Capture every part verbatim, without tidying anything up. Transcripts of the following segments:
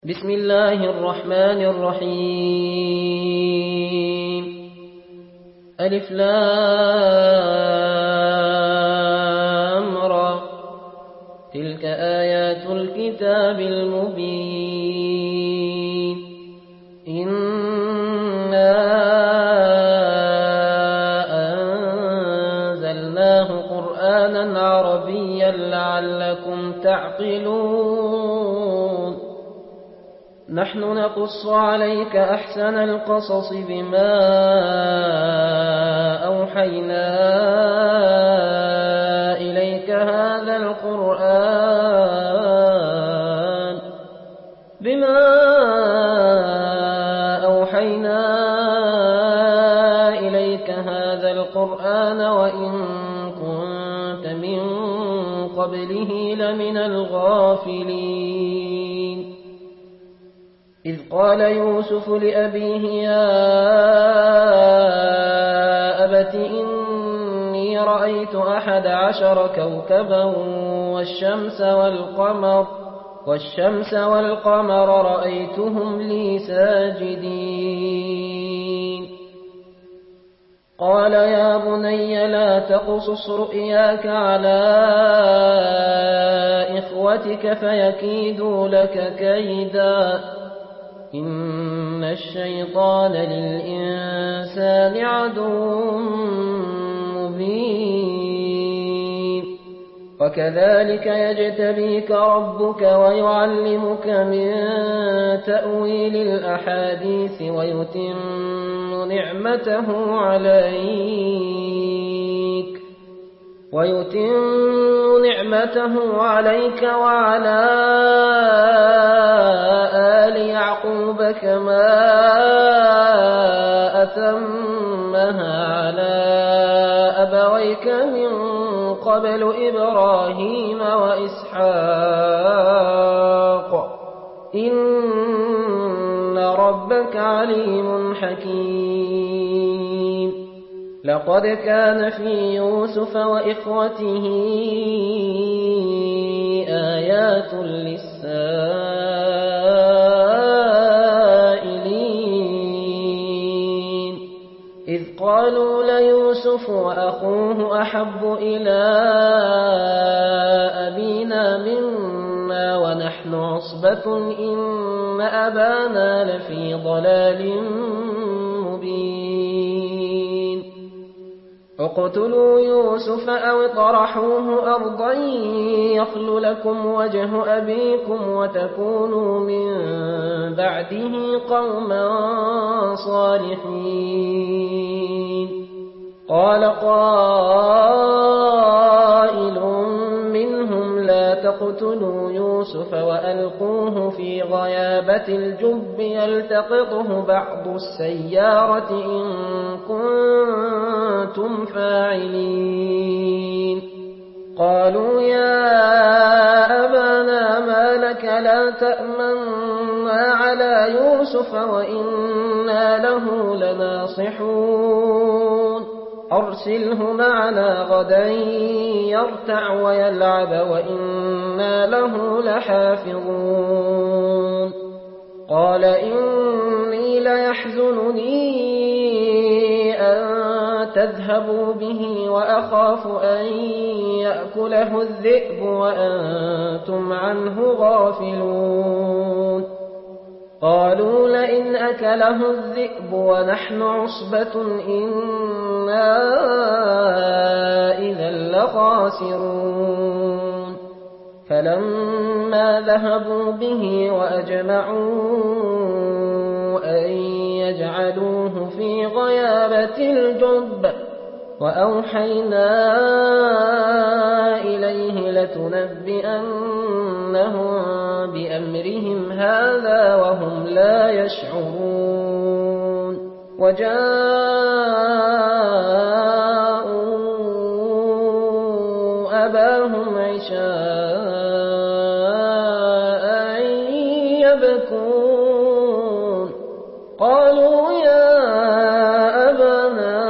بسم الله الرحمن الرحيم. ألف لام را. تلك آيات الكتاب المبين. إنا أنزلناه قرآنا عربيا لعلكم تعقلون. نحن نقص عليك أحسن القصص بما أوحينا إليك هذا القرآن بما أوحينا إليك هذا القرآن وإن كنت من قبله لمن الغافلين. إذ قال يوسف لأبيه يا أبت إني رأيت أحد عشر كوكبا والشمس والقمر والشمس والقمر رأيتهم لي ساجدين. قال يا بني لا تقصص رؤياك على إخوتك فيكيدوا لك كيدا إن الشيطان للإنسان عدو مبين. وكذلك يجتبيك ربك ويعلمك من تأويل الأحاديث ويتم نعمته عليك ويتم نعمته عليك وعلى آل يعقوب كما أتمها على أبويك من قبل إبراهيم وإسحاق إن ربك عليم حكيم. لقد كان في يوسف وإخوته آيات للسائلين إذ قالوا ليوسف وأخوه أحب إلى أبينا منا ونحن عصبة إن أبانا لفي ضلال مبين. اقتلوا يوسف أو اطرحوه أرضا يخل لكم وجه أبيكم وتكونوا من بعده قوما صالحين. قال قائل منهم لا تقتلوا يوسف وألقوه في غيابة الجب يلتقطه بعض السيارة إن كنتم فاعلين. قالوا يا أبانا ما لك لا تأمنا على يوسف وإنا له لناصحون. أرسله معنا غدا يرتع ويلعب وإنا له لحافظون. قال إني ليحزنني أن تذهبوا به وأخاف أن يأكله الذئب وأنتم عنه غافلون. قالوا لئن أكله الذئب ونحن عصبة إنا إذا لخاسرون. فلما ذهبوا به وأجمعوا أن يجعلوه في غيابة الجب وأوحينا إليه لتنبئنهم بأمرهم هذا وهم لا يشعرون. وجاءوا أباهم عشاء يبكون. قالوا يا أبانا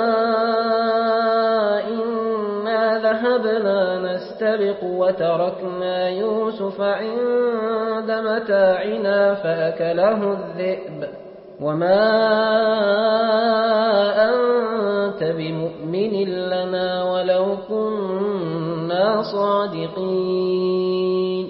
إنا ذهبنا نستبق وتركنا يوسف عند متاعنا فأكله الذئب وما أنت بمؤمن لنا ولو كنا صادقين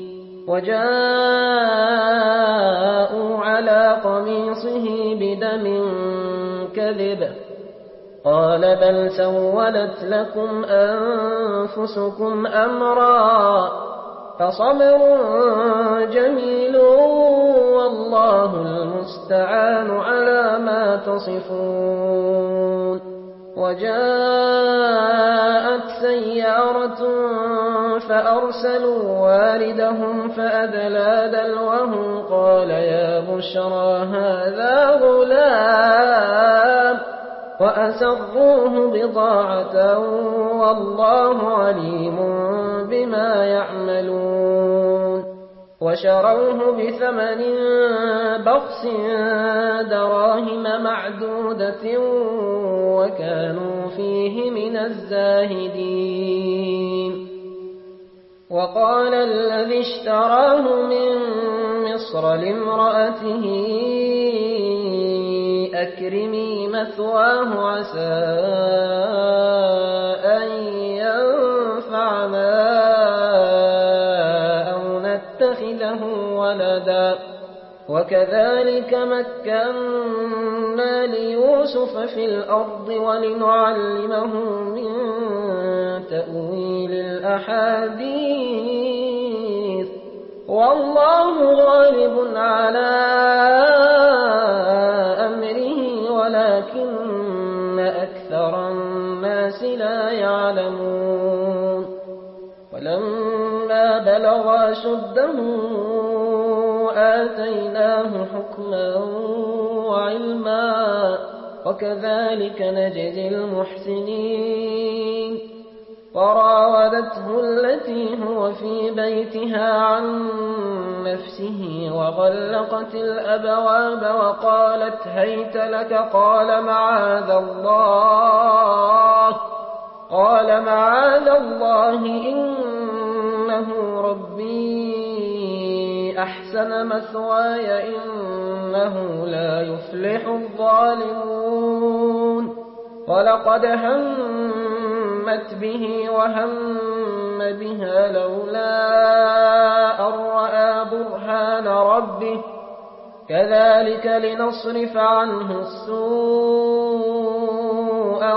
وجاءوا على قميصه بدم كذب قال بل سولت لكم أنفسكم أمرا فصبر جميل والله المستعان على ما تصفون وجاءت سيارة فأرسلوا واردهم فأدلى دلوه قال يا بشرى هذا غلام وأسروه بضاعة والله عليم بما يعملون وشروه بثمن بخس دراهم معدودة وكانوا فيه من الزاهدين وقال الذي اشتراه من مصر لامرأته أكرمي مثواه عسى أن ينفعنا أو نتخذه ولدا وكذلك مكنا ليوسف في الأرض ولنعلمه من تأويل الأحاديث والله غالب على أمره ولكن أكثر الناس لا يعلمون ولما بلغ أشده آتيناه حكما وعلما وكذلك نجزي المحسنين وراودته التي هو في بيتها عن نفسه وغلقت الأبواب وقالت هيت لك قال معاذ الله قال معاذ الله إنه ربي أحسن مثواي إنه لا يفلح الظالمون ولقد همت به وهم بها لولا أن رأى برهان ربه كذلك لنصرف عنه السوء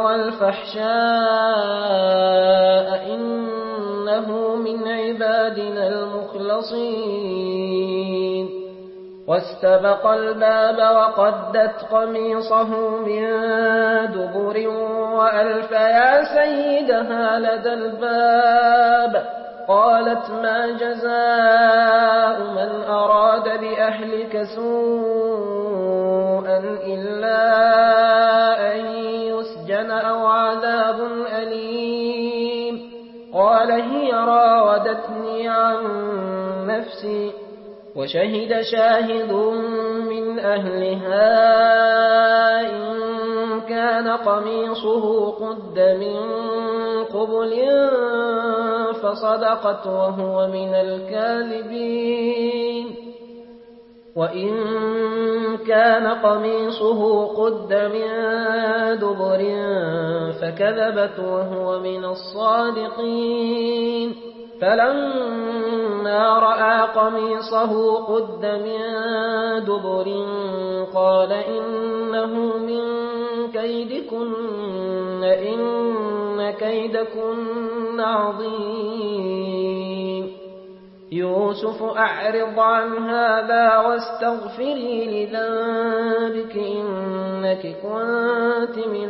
والفحشاء إنه من عبادنا المخلصين واستبق الباب وقدت قميصه من دبر وألف يا سيدها لدى الباب قالت ما جزاء من أراد بأهلك سوءا إلا أن يسجن أو عذاب أليم قال هي راودتني عن نفسي وشهد شاهد من أهلها إن كان قميصه قد من قبل فصدقت وهو من الكاذبين وإن كان قميصه قد من دبر فكذبت وهو من الصادقين فلما رأى قميصه قد من دبر قال إنه من كيدكن إن كيدكن عظيم يوسف أعرض عن هذا واستغفري لذنبك إنك كنت من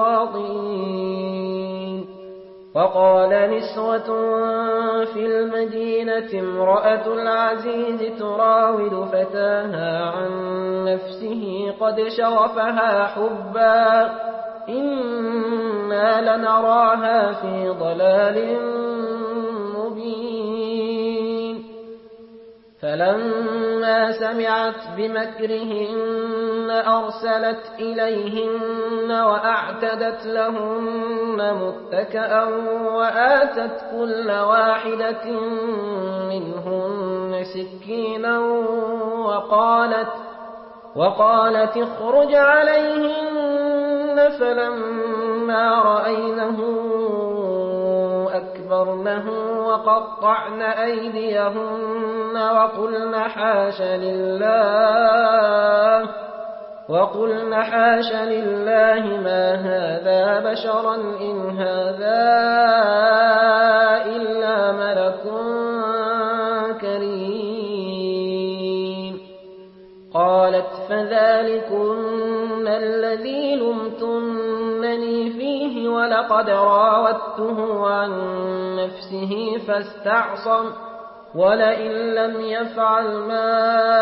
الخاطئين وقال نسوة في المدينة امرأة العزيز تراود فتاها عن نفسه قد شغفها حبا إنا لنراها في ضلال مبين فلما سمعت بمكرهن أرسلت إليهن وأعتدت لهن متكئا وآتت كل واحدة منهن سكينا وقالت, وقالت اخرج عليهن. فلما رأينه أكبرنه وقطعن أيديهن وقلن حاش لله وقلن حاش لله ما هذا بشرا إن هذا إلا ملك كريم. قالت فذلكن الذي لمتنني فيه ولقد راودته عن نفسه فاستعصم ولئن لم يفعل ما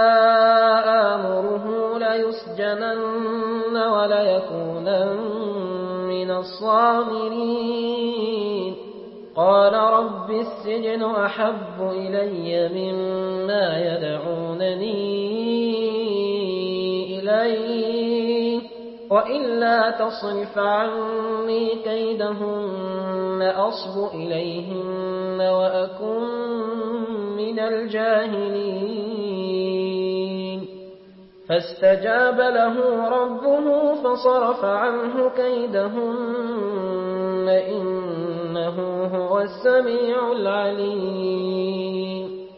آمره ليسجنن وليكونن من الصاغرين. قال رب السجن أحب إلي مما يدعونني إليه وإلا تصرف عني كيدهن أصب إليهن وأكن من الجاهلين. فاستجاب له ربه فصرف عنه كيدهن إنه هو السميع العليم.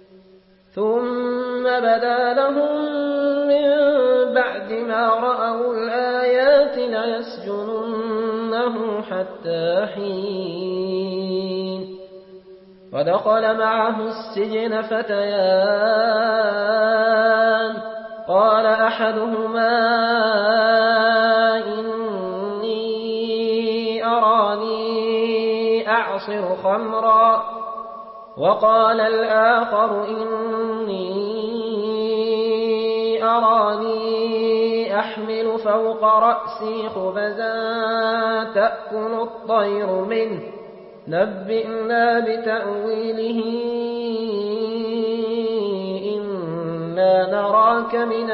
ثم بدا لهم من بعد ما رأوا الآيات ليسجننه حتى حين. ودخل معه السجن فتيان قال أحدهما إني أراني أعصر خمرا وقال الآخر إني أراني أحمل فوق رأسي خبزا تأكل الطير منه نبئنا بتأويله إنا نراك من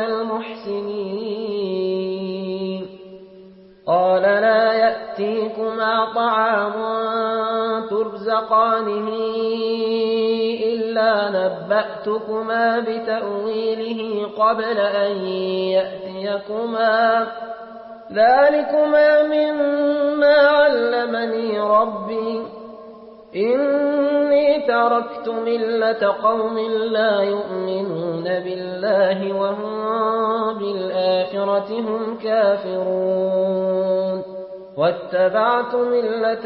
المحسنين. قال لا يأتيكما طعام ترزقانه إلا نبأتكما بتأويله قبل أن يأتيكما ذلكما مما علمني ربي إني تركت ملة قوم لا يؤمنون بالله وهم بالآخرة هم كافرون واتبعت ملة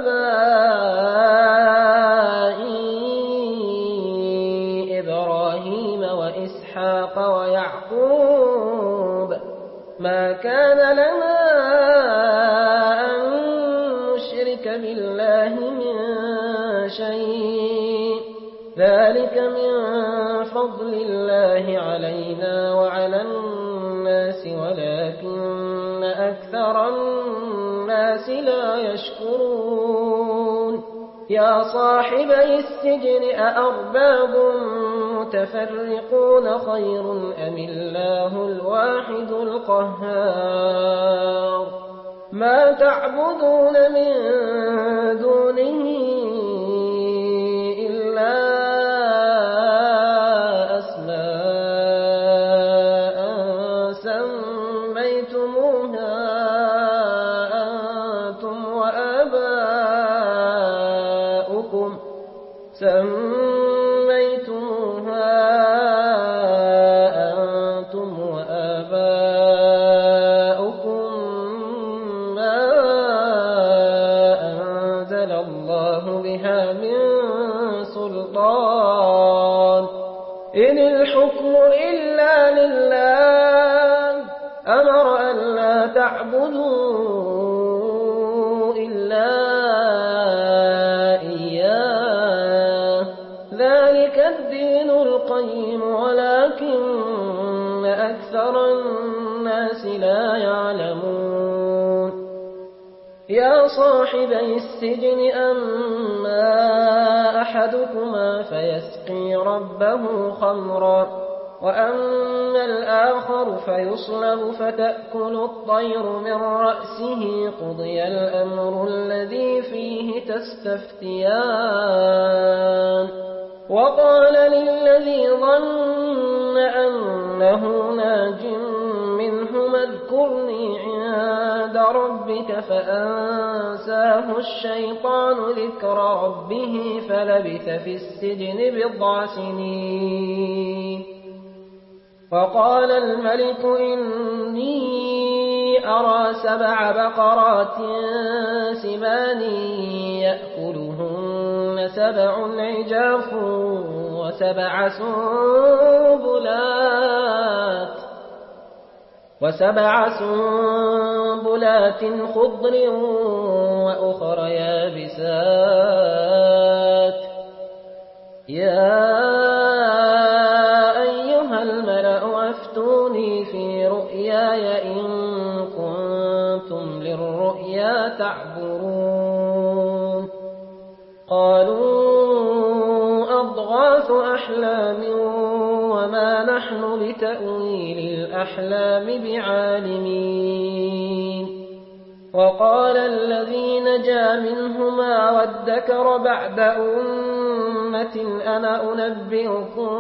آبائي إبراهيم وإسحاق ويعقوب ما كان لنا أن نشرك بالله من شيء ذلك من فضل الله علينا وعلى الناس ولكن أكثر الناس لا يشكرون. يا صاحبي السجن أأرباب متفرقون خير أم الله الواحد القهار ما تعبدون من دونه إلا أسماء سميتموها أنتم وآباؤكم سميتموها أنتم وآباؤكم ما أنزل الله بها من سلطان إن الحكم إلا لله أمر أن لا تعبدوا إلا إياه ذلك الدين القيم ولكن أكثر الناس لا يعلمون. يا صاحبي السجن أما أحدكما فيسقي ربه خمرا وأما الآخر فيصلب فتأكل الطير من رأسه قضي الأمر الذي فيه تستفتيان وقال للذي ظن أنه ناج منهما اذكرني عند ربك فأنساه الشيطان ذكر ربه فلبث في السجن بضع سنين وقال الملك إني أرى سبع بقرات سمان يأكلهن سبع عجاف وسبع سنبلات وسبع سنبلات خضر وأخر يابسات يا أيها الملأ أفتوني في رؤياي إن كنتم للرؤيا تعبرون قالوا أضغاث أحلام وما نحن بتأويل الأحلام بعالمين وقال الذي نجا منهما وادكر بعد أمة أنا أنبئكم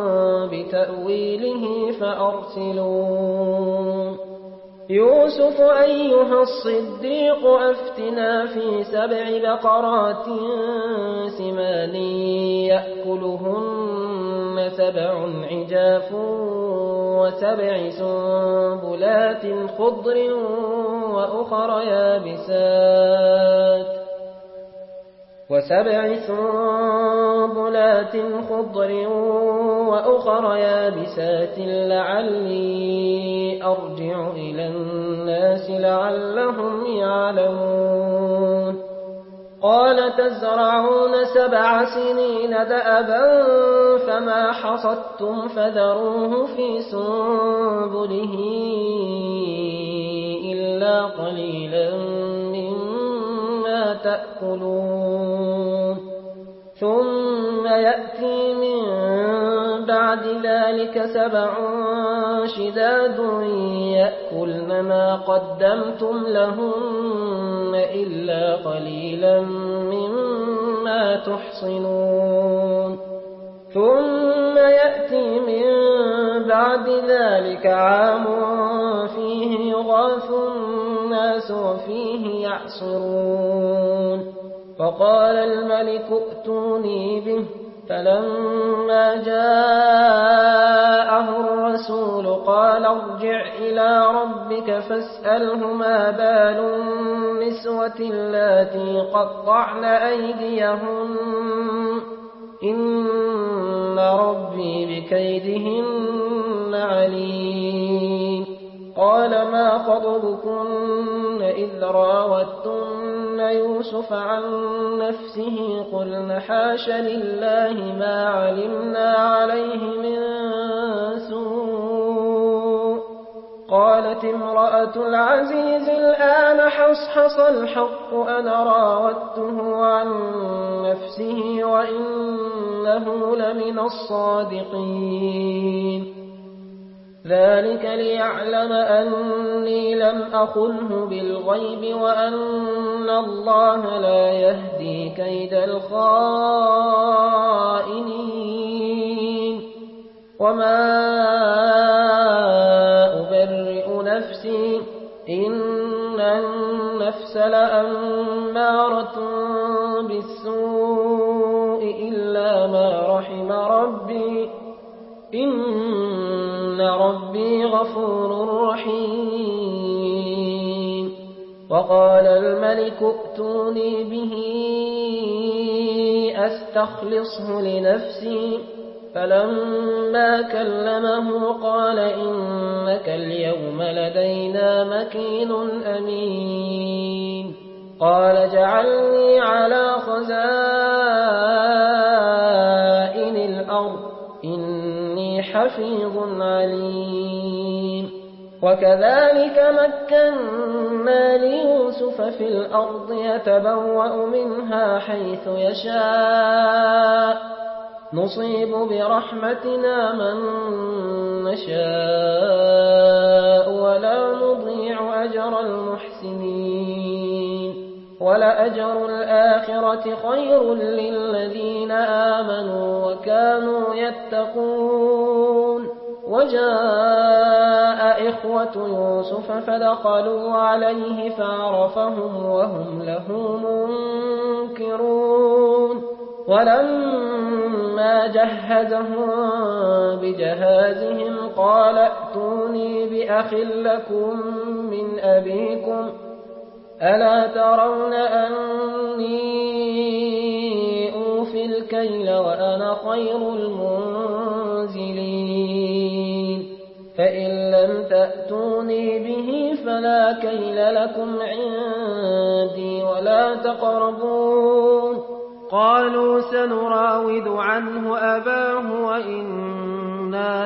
بتأويله فأرسلون يوسف أيها الصديق أفتنا في سبع بقرات سمان يأكلهن سبع عجاف وسبع سنبلات خضر وأخر يابسات وسبع سنبلات خضر وأخر يابسات لعلي أرجع إلى الناس لعلهم يعلمون قال تزرعون سبع سنين دأبا فما حصدتم فذروه في سنبله إلا قليلا مما تأكلون ثم يأتي من بعد ذلك سبع شداد يأكلن ما قدمتم لهن إلا قليلا مما تحصنون ثم يأتي من بعد ذلك عام فيه يغاث الناس وفيه يعصرون فقال الملك ائتوني به فلما جاءه الرسول قال ارجع إلى ربك فاسأله ما بال النسوة اللاتي قطعن أيديهن إن ربي بكيدهن عليم قال ما خطبكن إذ راوتن يوسف عن نفسه قلن حاش لله ما علمنا عليه من سوء قالت امرأة العزيز الآن حصحص الحق أنا راودته عن نفسه وإنه لمن الصادقين ذلك ليعلم أني لم أخنه بالغيب وأن الله لا يهدي كيد الخائنين وما أبرئ نفسي إن النفس لأمارة بالسوء إلا ما رحم ربي إن ربي غفور رحيم وقال الملك ائتوني به أستخلصه لنفسي فلما كلمه قال إنك اليوم لدينا مكين أمين قال جعلني على خزائن الأرض إني حفيظ عليم وكذلك مكنا ومكنا ليوسف في الأرض يتبوأ منها حيث يشاء نصيب برحمتنا من نشاء ولا نضيع أجر المحسنين ولأجر الآخرة خير للذين آمنوا وكانوا يتقون وجاء إخوة يوسف فدخلوا عليه فعرفهم وهم له منكرون ولما جهزهم بجهازهم قال ائتوني بأخ لكم من أبيكم ألا ترون أني أوفي الكيل وأنا خير المنزلين فإن لم تأتوني به فلا كيل لكم عندي ولا تقربون قالوا سنراود عنه أباه وإنا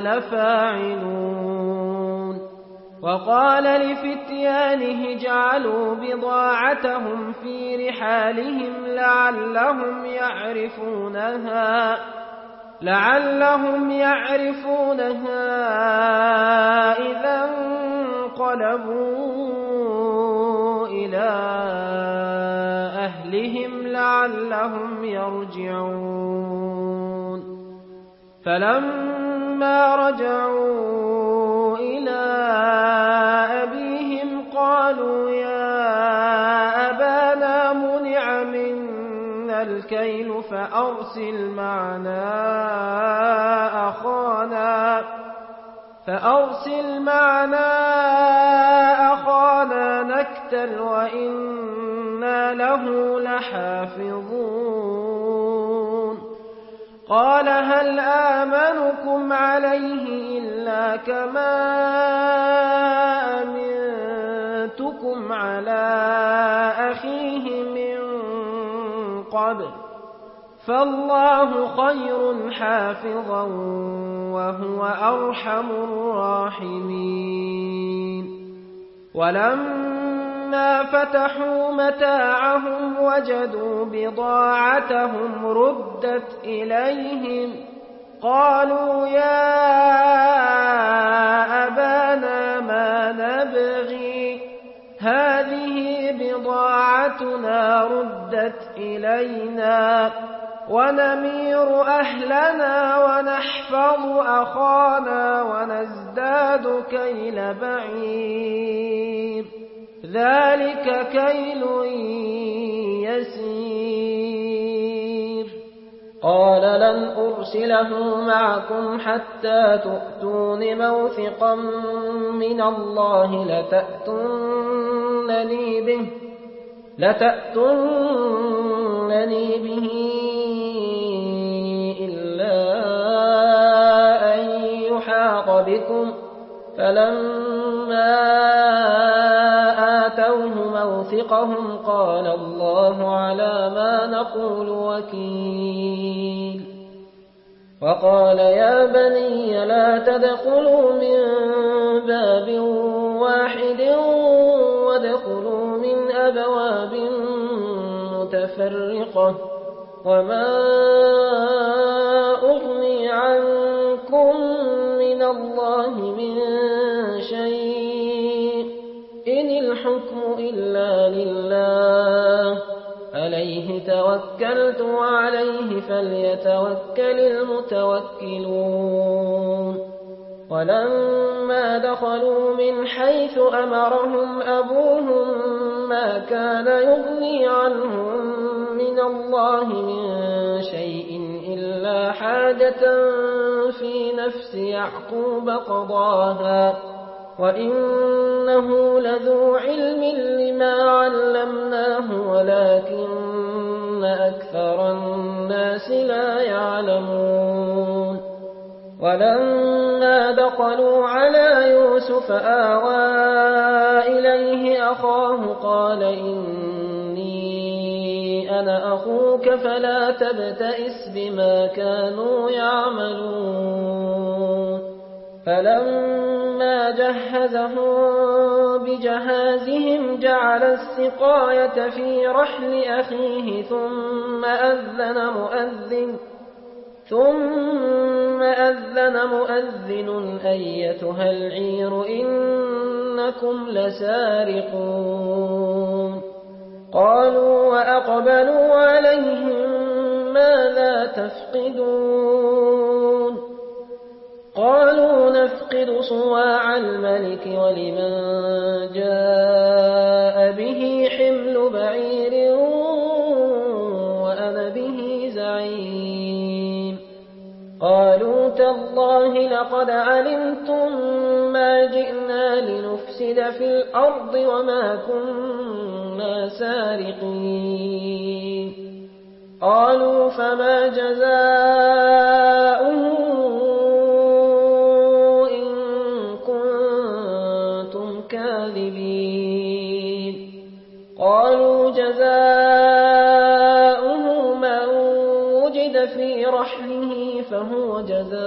لفاعلون وقال لفتيانه اجعلوا بضاعتهم في رحالهم لعلهم يعرفونها لعلهم يعرفونها إذا انقلبوا إلى أهلهم لعلهم يرجعون فلما رجعوا إلى أبيهم قالوا يا أبانا منع منا الكيل فأرسل معنا أخانا فأرسل معنا أخانا نكتل وإنا له لحافظون قال هل آمنكم عليه إلا كما أمنتكم على أخيه من قبل فالله خير حافظا وهو أرحم الراحمين ولما فتحوا متاعهم وجدوا بضاعتهم ردت إليهم قالوا يا أبانا ما نبغي هذه بضاعتنا ردت إلينا ونمير أهلنا ونحفظ أخانا ونزداد كيل بعير ذلك كيل يسير قال لن أرسله معكم حتى تؤتون موثقا من الله لتأتونني به لتأتونني به إلا أن يحاط بكم فلما آتوه موثقهم قال الله على ما نقول وكيل وقال يا بني لا تدخلوا من باب واحد وادخلوا من أبواب متفرقة وما أغني عنكم من الله من شيء إن الحكم إلا لله عليه توكلت وعليه فليتوكل المتوكلون ولما دخلوا من حيث أمرهم أبوهم ما كان يغني عنهم من الله من شيء إلا حاجة في نفس يعقوب قضاها وإنه لذو علم لما علمناه ولكن أكثر الناس لا يعلمون ولما دخلوا على يوسف آوى إليه أخاه قال إني أنا أخوك فلا تبتئس بما كانوا يعملون فلما جهزهم بجهازهم جعل السقاية في رحل أخيه ثم أذن مؤذن ثم أذن مؤذن أيتها العير إنكم لسارقون قالوا وأقبلوا عليهم ماذا تفقدون قالوا نفقد صواع الملك ولمن جاء به حمل بعير وأنا به زعيم قالوا تالله لقد علمتم ما جئنا لنفسد في الأرض وما كنا سارقين قالوا فما جزاؤه إن كنتم كاذبين قالوا جزاؤه من وجد في رحله فهو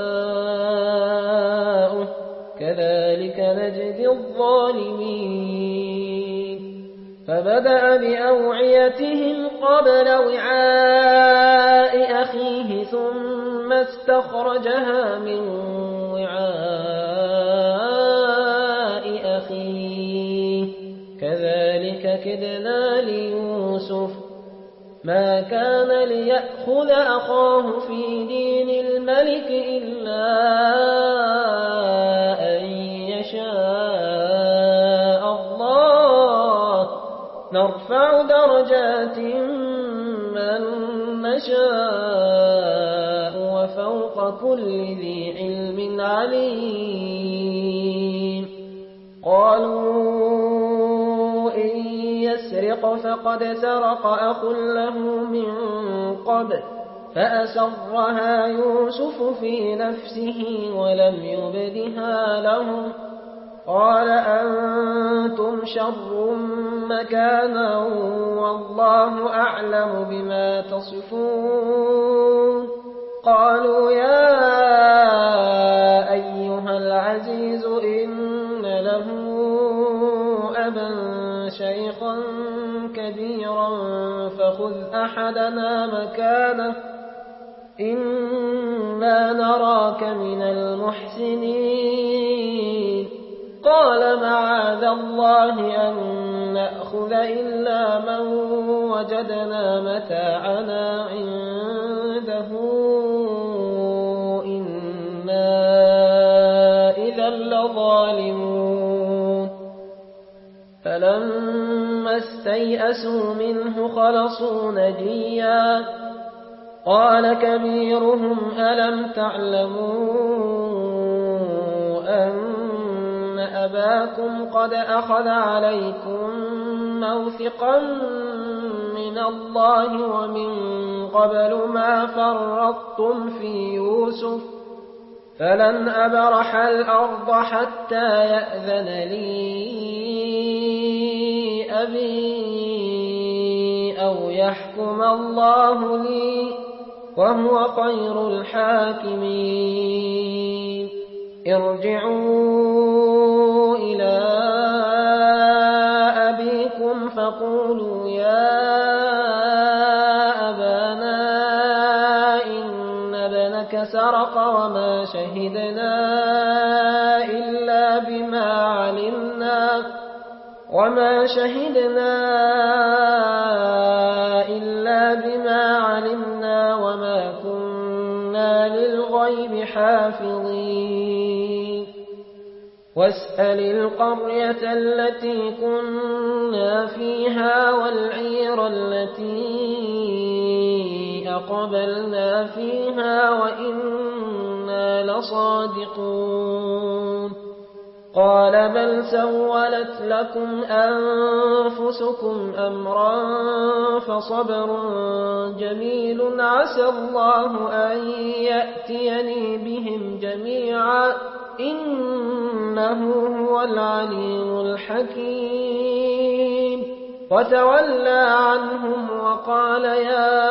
جزاؤه كذلك نجزي الظالمين فبدأ بأوعيتهم قبل وعاء أخيه ثم استخرجها من وعاء أخيه كذلك كدنا ليوسف ما كان ليأخذ أخاه في دين الملك إلا أن يشاء الله نرفع درجات من نشاء وفوق كل ذي علم عليم قالوا إن يسرق فقد سرق أخ له من قبل فأسرها يوسف في نفسه ولم يبدها لهم قال أنتم شر مكانا والله أعلم بما تصفون قالوا يا أيها العزيز إن له أبا شيخا كبيرا فخذ أحدنا مكانه إنا نراك من المحسنين قال معاذ الله أن نأخذ إلا من وجدنا متاعنا عنده إنا إذا لظالمون فلما استيئسوا منه خلصوا نجيا قال كبيرهم ألم تعلموا أن أباكم قد أخذ عليكم موثقا من الله ومن قبل ما فرطتم في يوسف فلن أبرح الأرض حتى يأذن لي أبي أو يحكم الله لي وهو خير الحاكمين ارجعوا إلى أبيكم فقولوا يا أبانا إن ابنك سرق وما شهدنا إلا بما علمنا وما شهدنا إلا بما علمنا وما كنا للغيب حافظين واسأل القرية التي كنا فيها والعير التي أقبلنا فيها وإنا لصادقون قال بل سولت لكم أنفسكم أمرا فصبر جميل عسى الله أن يأتيني بهم جميعا إنه هو العليم الحكيم وتولى عنهم وقال يا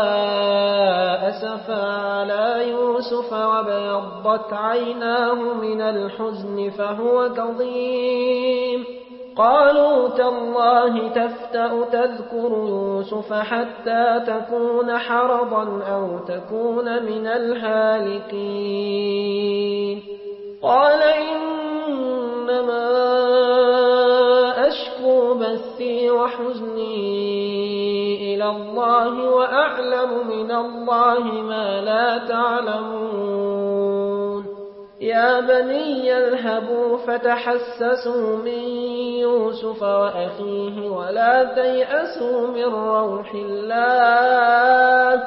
أسفا على يوسف وابيضت عيناه من الحزن فهو كظيم قالوا تالله تفتأ تذكر يوسف حتى تكون حرضا أو تكون من الهالكين قال إنما أشكو بثي وحزني إلى الله وأعلم من الله ما لا تعلمون يا بني اذهبوا فتحسسوا من يوسف وأخيه ولا تيأسوا من روح الله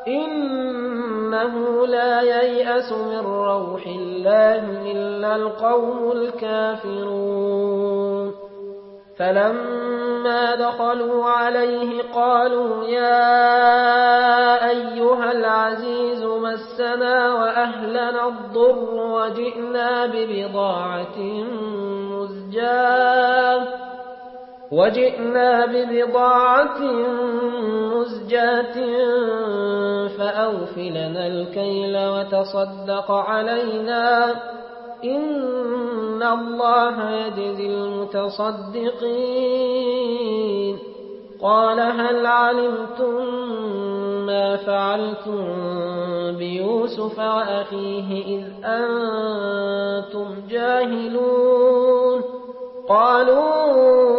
إنه لا ييأس من روح الله إلا القوم الكافرون فلما دخلوا عليه قالوا يا أيها العزيز مسنا وأهلنا الضر وجئنا ببضاعة مزجاة وجئنا ببضاعة مزجاة فأوف لنا الكيل وتصدق علينا إن الله يجزي المتصدقين قال هل علمتم ما فعلتم بيوسف وأخيه إذ أنتم جاهلون قالوا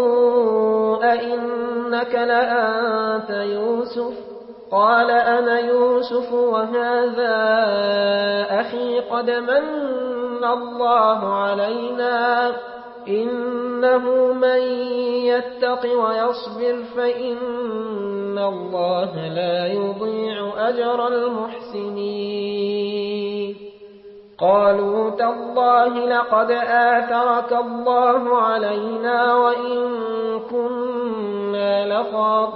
أئنك لأنت يوسف قال أنا يوسف وهذا أخي قد من الله علينا إنه من يتق ويصبر فإن الله لا يضيع أجر المحسنين قالوا تالله لقد آثرك الله علينا وإن كنا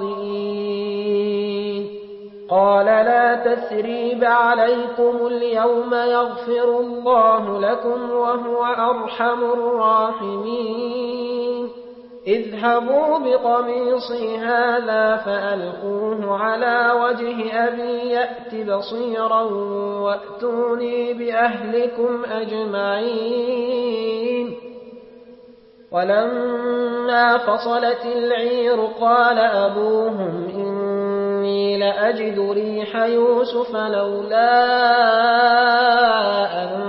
لخاطئين قال لا تثريب عليكم اليوم يغفر الله لكم وهو أرحم الراحمين اذهبوا بقميصي هذا فألقوه على وجه أبي يأت بصيرا وأتوني بأهلكم أجمعين ولما فصلت العير قال أبوهم إني لأجد ريح يوسف لولا أن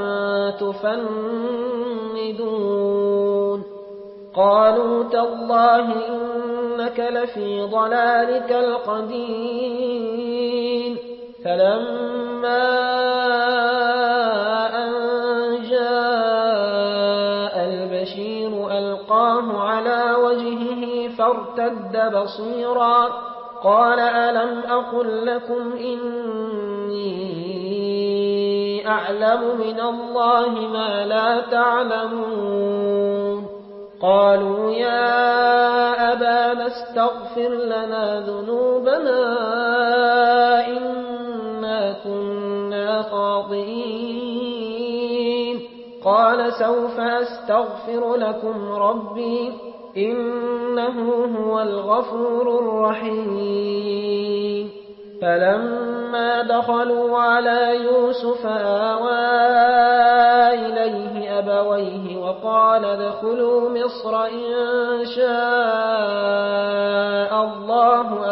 تفندون قالوا تالله إنك لفي ضلالك القديم فلما أن جاء البشير ألقاه على وجهه فارتد بصيرا قال ألم أقل لكم إني أعلم من الله ما لا تعلمون قالوا يا أبانا استغفر لنا ذنوبنا إنا كنا خاطئين قال سوف أستغفر لكم ربي إنه هو الغفور الرحيم فلما دخلوا على يوسف آوى إليه أبويه وقال ادخلوا مصر إن شاء الله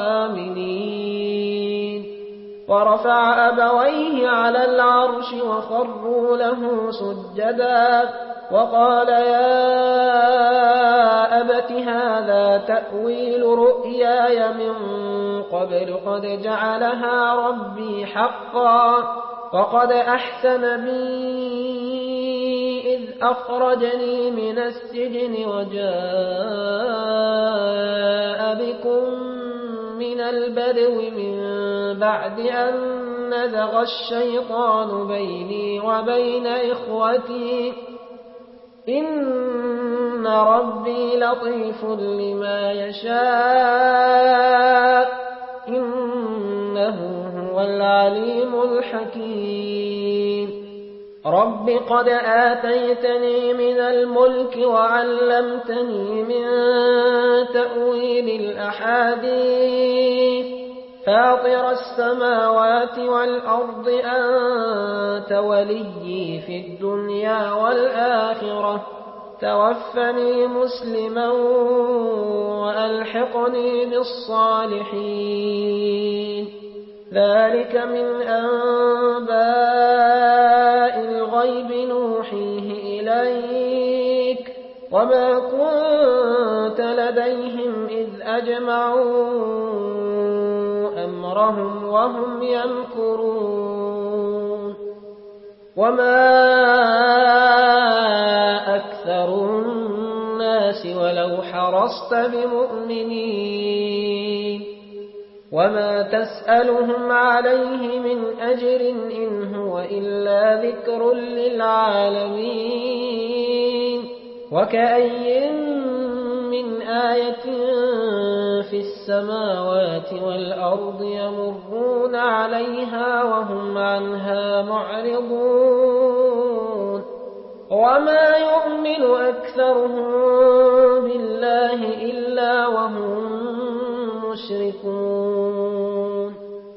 آمنين ورفع أبويه على العرش وخروا له سجدا وقال يا أبت هذا تأويل رؤياي من قبل قد جعلها ربي حقا وقد أحسن بي إذ أخرجني من السجن وجاء بكم من البدو من بعد أن نزغ الشيطان بيني وبين إخوتي إن ربي لطيف لما يشاء إنه هو العليم الحكيم رب قد آتيتني من الملك وعلمتني من تأويل الأحاديث فاطر السماوات والأرض أنت وليي في الدنيا والآخرة توفني مسلما وألحقني بالصالحين ذلك من أنباء الغيب نوحيه إليك وما كنت لديهم إذ أجمعوا أمرهم وهم يمكرون وما أكثر الناس ولو حرصت بمؤمنين وما تسألهم عليه من أجر إن هو إلا ذكر للعالمين وكأي من آية في السماوات والأرض يمرون عليها وهم عنها معرضون وما يؤمن أكثرهم بالله إلا وهم مشركون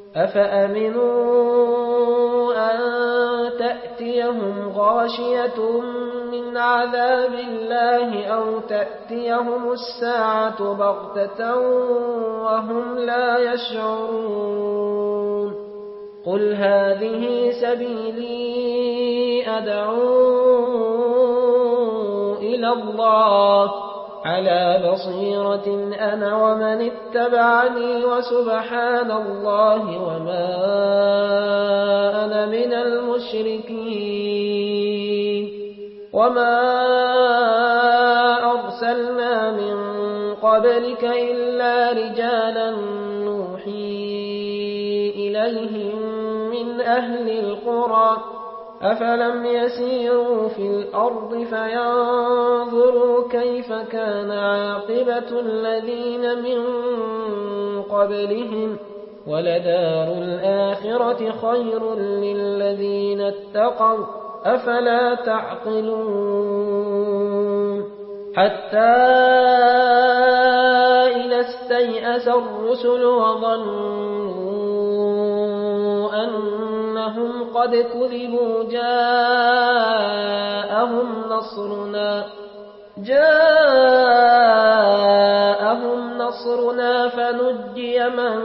أفأمنوا أن تأتيهم غاشية من عذاب الله أو تأتيهم الساعة بغتة وهم لا يشعرون قل هذه سبيلي أدعو إلى الله على بصيرة أنا ومن اتبعني وسبحان الله وما أنا من المشركين وما أرسلنا من قبلك إلا رجالا نوحي إليهم من أهل القرى أفلم يسيروا في الأرض فينظروا كيف كان عاقبة الذين من قبلهم ولدار الآخرة خير للذين اتقوا أفلا تعقلون حتى إذا استيأس الرسل وظنوا أنهم قد كذبوا جاءهم نصرنا جاءهم نصرنا فنجي من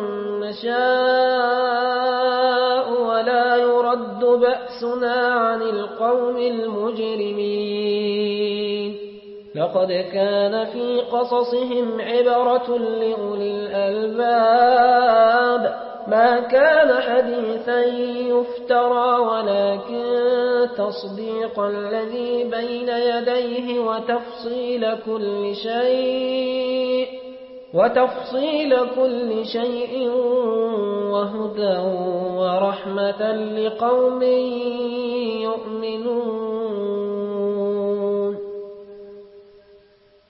نشاء ولا يرد بأسنا عن القوم المجرمين لقد كان في قصصهم عبرة لأولي الألباب ما كان حديثا يفترى ولكن تصديق الذي بين يديه وتفصيل كل شيء وتفصيل كل شيء وهدى ورحمة لقوم يؤمنون